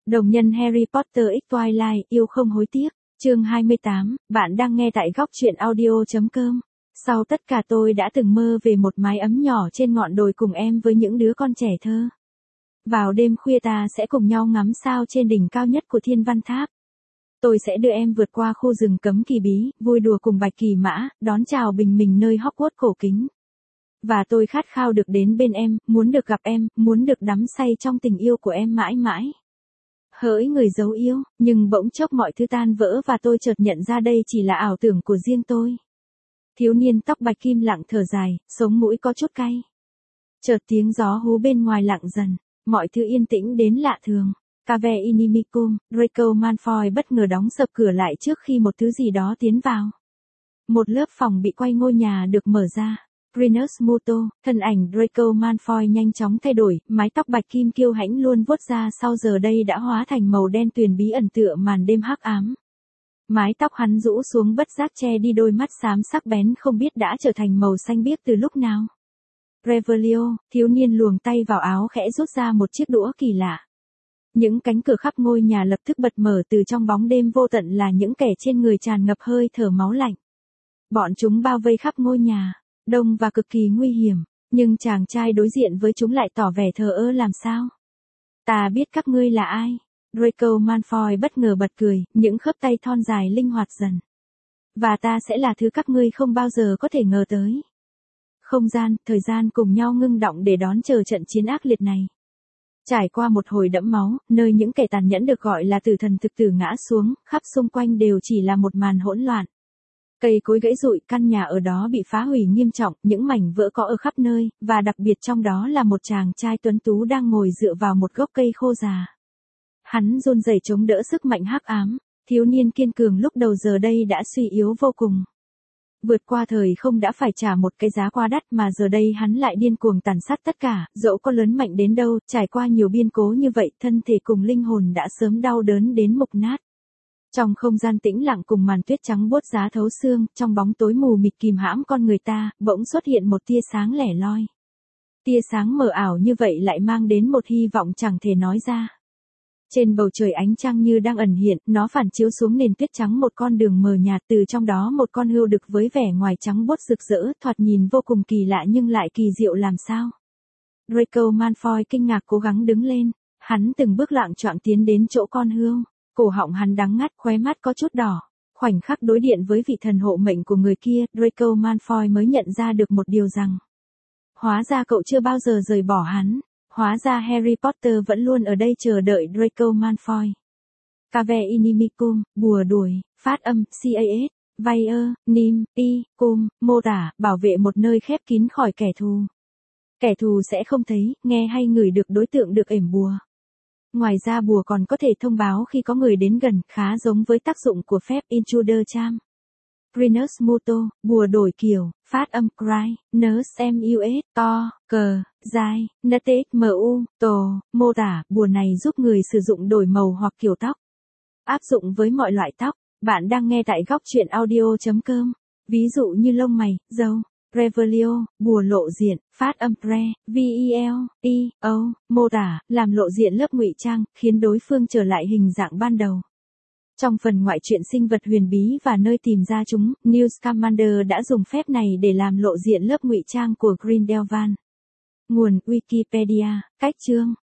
Đồng nhân Harry Potter X Twilight, yêu không hối tiếc. Chương 28, bạn đang nghe tại góc truyện audio.com. Sau tất cả tôi đã từng mơ về một mái ấm nhỏ trên ngọn đồi cùng em với những đứa con trẻ thơ. Vào đêm khuya ta sẽ cùng nhau ngắm sao trên đỉnh cao nhất của Thiên Văn Tháp. Tôi sẽ đưa em vượt qua khu rừng cấm kỳ bí, vui đùa cùng Bạch Kỳ Mã, đón chào bình minh nơi Hogwarts cổ kính. Và tôi khát khao được đến bên em, muốn được gặp em, muốn được đắm say trong tình yêu của em mãi mãi. Hỡi người dấu yêu, nhưng bỗng chốc mọi thứ tan vỡ và tôi chợt nhận ra đây chỉ là ảo tưởng của riêng tôi. Thiếu niên tóc bạch kim lặng thở dài, sống mũi có chút cay. Chợt tiếng gió hú bên ngoài lặng dần, mọi thứ yên tĩnh đến lạ thường. Cave Inimicum, Draco Malfoy bất ngờ đóng sập cửa lại trước khi một thứ gì đó tiến vào. Một lớp phòng bị quay ngôi nhà được mở ra. Grinus Muto, thân ảnh Draco Malfoy nhanh chóng thay đổi, mái tóc bạch kim kiêu hãnh luôn vuốt ra sau giờ đây đã hóa thành màu đen tuyền bí ẩn tựa màn đêm hắc ám. Mái tóc hắn rũ xuống bất giác che đi đôi mắt xám sắc bén không biết đã trở thành màu xanh biếc từ lúc nào. Revelio, thiếu niên luồng tay vào áo khẽ rút ra một chiếc đũa kỳ lạ. Những cánh cửa khắp ngôi nhà lập tức bật mở, từ trong bóng đêm vô tận là những kẻ trên người tràn ngập hơi thở máu lạnh. Bọn chúng bao vây khắp ngôi nhà, đông và cực kỳ nguy hiểm, nhưng chàng trai đối diện với chúng lại tỏ vẻ thờ ơ làm sao. Ta biết các ngươi là ai. Draco Malfoy bất ngờ bật cười, những khớp tay thon dài linh hoạt dần. Và ta sẽ là thứ các ngươi không bao giờ có thể ngờ tới. Không gian, thời gian cùng nhau ngưng động để đón chờ trận chiến ác liệt này. Trải qua một hồi đẫm máu, nơi những kẻ tàn nhẫn được gọi là tử thần thực tử ngã xuống, khắp xung quanh đều chỉ là một màn hỗn loạn. Cây cối gãy rụi, căn nhà ở đó bị phá hủy nghiêm trọng, những mảnh vỡ có ở khắp nơi, và đặc biệt trong đó là một chàng trai tuấn tú đang ngồi dựa vào một gốc cây khô già. Hắn run rẩy chống đỡ sức mạnh hắc ám, thiếu niên kiên cường lúc đầu giờ đây đã suy yếu vô cùng. Vượt qua thời không đã phải trả một cái giá quá đắt mà giờ đây hắn lại điên cuồng tàn sát tất cả, dẫu có lớn mạnh đến đâu, trải qua nhiều biến cố như vậy, thân thể cùng linh hồn đã sớm đau đớn đến mục nát. Trong không gian tĩnh lặng cùng màn tuyết trắng buốt giá thấu xương, trong bóng tối mù mịt kìm hãm con người ta, bỗng xuất hiện một tia sáng lẻ loi. Tia sáng mờ ảo như vậy lại mang đến một hy vọng chẳng thể nói ra. Trên bầu trời ánh trăng như đang ẩn hiện, nó phản chiếu xuống nền tuyết trắng một con đường mờ nhạt, từ trong đó một con hươu đực với vẻ ngoài trắng buốt rực rỡ, thoạt nhìn vô cùng kỳ lạ nhưng lại kỳ diệu làm sao. Draco Malfoy kinh ngạc cố gắng đứng lên, hắn từng bước loạng choạng tiến đến chỗ con hươu. Cổ họng hắn đắng ngắt, khóe mắt có chút đỏ. Khoảnh khắc đối điện với vị thần hộ mệnh của người kia, Draco Malfoy mới nhận ra được một điều rằng. Hóa ra cậu chưa bao giờ rời bỏ hắn. Hóa ra Harry Potter vẫn luôn ở đây chờ đợi Draco Malfoy. Cave Inimicum, bùa đuổi, phát âm, CAS, Vayer, Nim, I, Cum, mô tả, bảo vệ một nơi khép kín khỏi kẻ thù. Kẻ thù sẽ không thấy, nghe hay ngửi được đối tượng được ểm bùa. Ngoài ra bùa còn có thể thông báo khi có người đến gần, khá giống với tác dụng của phép Intruder Charm. Grinus Muto, bùa đổi kiểu, phát âm cry, nurse mus, to, cờ, dai, ntmu, tổ, mô tả, bùa này giúp người sử dụng đổi màu hoặc kiểu tóc. Áp dụng với mọi loại tóc, bạn đang nghe tại góc truyện audio.com, ví dụ như lông mày, râu. Revelio, bùa lộ diện, phát âm pre, VELEO, mô tả, làm lộ diện lớp ngụy trang, khiến đối phương trở lại hình dạng ban đầu. Trong phần ngoại truyện sinh vật huyền bí và nơi tìm ra chúng, Newt Scamander đã dùng phép này để làm lộ diện lớp ngụy trang của Grindelwald. Nguồn Wikipedia, cách chương.